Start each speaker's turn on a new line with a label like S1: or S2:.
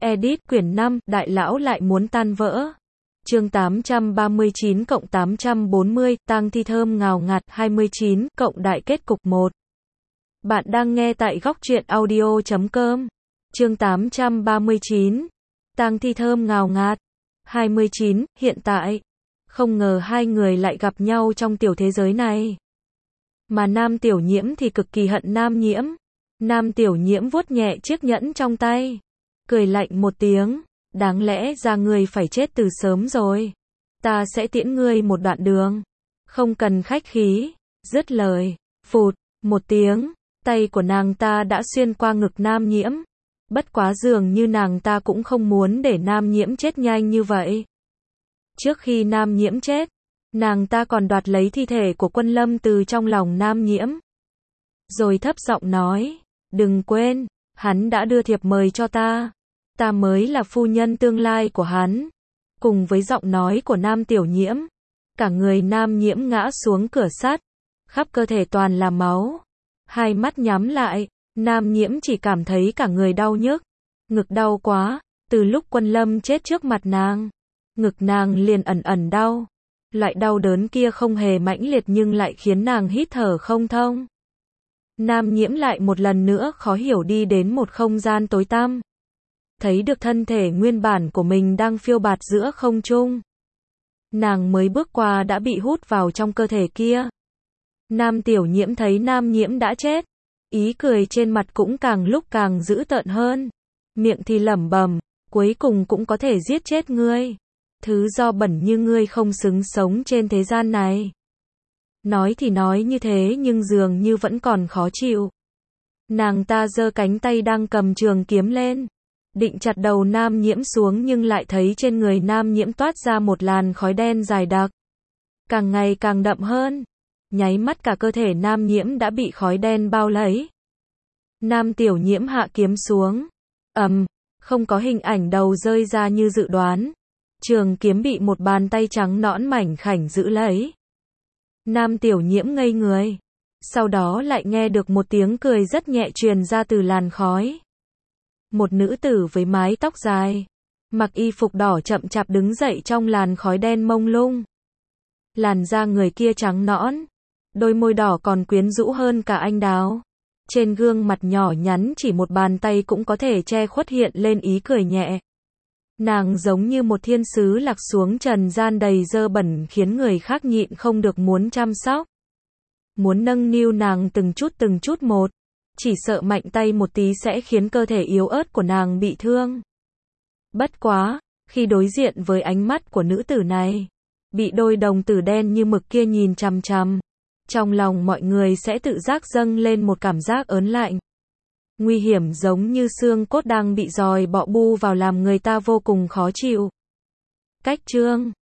S1: Edit quyển 5, đại lão lại muốn tan vỡ. Chương 839-840, tang thi thơm ngào ngạt, 29, cộng đại kết cục 1. Bạn đang nghe tại góc truyện audio.com. Chương 839, tang thi thơm ngào ngạt, 29, hiện tại. Không ngờ hai người lại gặp nhau trong tiểu thế giới này. Mà Nam Tiểu Nhiễm thì cực kỳ hận Nam Nhiễm. Nam Tiểu Nhiễm vuốt nhẹ chiếc nhẫn trong tay, cười lạnh một tiếng, đáng lẽ ra ngươi phải chết từ sớm rồi. Ta sẽ tiễn ngươi một đoạn đường, không cần khách khí. Dứt lời, phụt, một tiếng, tay của nàng ta đã xuyên qua ngực Nam Nhiễm. Bất quá dường như nàng ta cũng không muốn để Nam Nhiễm chết nhanh như vậy. Trước khi Nam Nhiễm chết, nàng ta còn đoạt lấy thi thể của Quân Lâm từ trong lòng Nam Nhiễm. Rồi thấp giọng nói, đừng quên, hắn đã đưa thiệp mời cho ta. Ta mới là phu nhân tương lai của hắn. Cùng với giọng nói của Nam Tiểu Nhiễm, cả người Nam Nhiễm ngã xuống cửa sắt, khắp cơ thể toàn là máu. Hai mắt nhắm lại, Nam Nhiễm chỉ cảm thấy cả người đau nhức, ngực đau quá. Từ lúc Quân Lâm chết trước mặt nàng, ngực nàng liền ẩn ẩn đau. Loại đau đớn kia không hề mãnh liệt nhưng lại khiến nàng hít thở không thông. Nam Nhiễm lại một lần nữa khó hiểu đi đến một không gian tối tăm. Thấy được thân thể nguyên bản của mình đang phiêu bạt giữa không trung. Nàng mới bước qua đã bị hút vào trong cơ thể kia. Nam Tiểu Nhiễm thấy Nam Nhiễm đã chết, ý cười trên mặt cũng càng lúc càng dữ tợn hơn. Miệng thì lẩm bẩm, cuối cùng cũng có thể giết chết ngươi. Thứ do bẩn như ngươi không xứng sống trên thế gian này. Nói thì nói như thế nhưng dường như vẫn còn khó chịu. Nàng ta giơ cánh tay đang cầm trường kiếm lên, định chặt đầu Nam Nhiễm xuống nhưng lại thấy trên người Nam Nhiễm toát ra một làn khói đen dài đặc, càng ngày càng đậm hơn. Nháy mắt cả cơ thể Nam Nhiễm đã bị khói đen bao lấy. Nam Tiểu Nhiễm hạ kiếm xuống, không có hình ảnh đầu rơi ra như dự đoán. Trường kiếm bị một bàn tay trắng nõn mảnh khảnh giữ lấy. Nam Tiểu Nhiễm ngây người, sau đó lại nghe được một tiếng cười rất nhẹ truyền ra từ làn khói. Một nữ tử với mái tóc dài, mặc y phục đỏ chậm chạp đứng dậy trong làn khói đen mông lung. Làn da người kia trắng nõn, đôi môi đỏ còn quyến rũ hơn cả anh đào. Trên gương mặt nhỏ nhắn chỉ một bàn tay cũng có thể che khuất hiện lên ý cười nhẹ. Nàng giống như một thiên sứ lạc xuống trần gian đầy dơ bẩn khiến người khác nhịn không được muốn chăm sóc. Muốn nâng niu nàng từng chút một. Chỉ sợ mạnh tay một tí sẽ khiến cơ thể yếu ớt của nàng bị thương. Bất quá, khi đối diện với ánh mắt của nữ tử này, bị đôi đồng tử đen như mực kia nhìn chằm chằm, trong lòng mọi người sẽ tự giác dâng lên một cảm giác ớn lạnh. Nguy hiểm giống như xương cốt đang bị giòi bọ bu vào làm người ta vô cùng khó chịu. Cách chương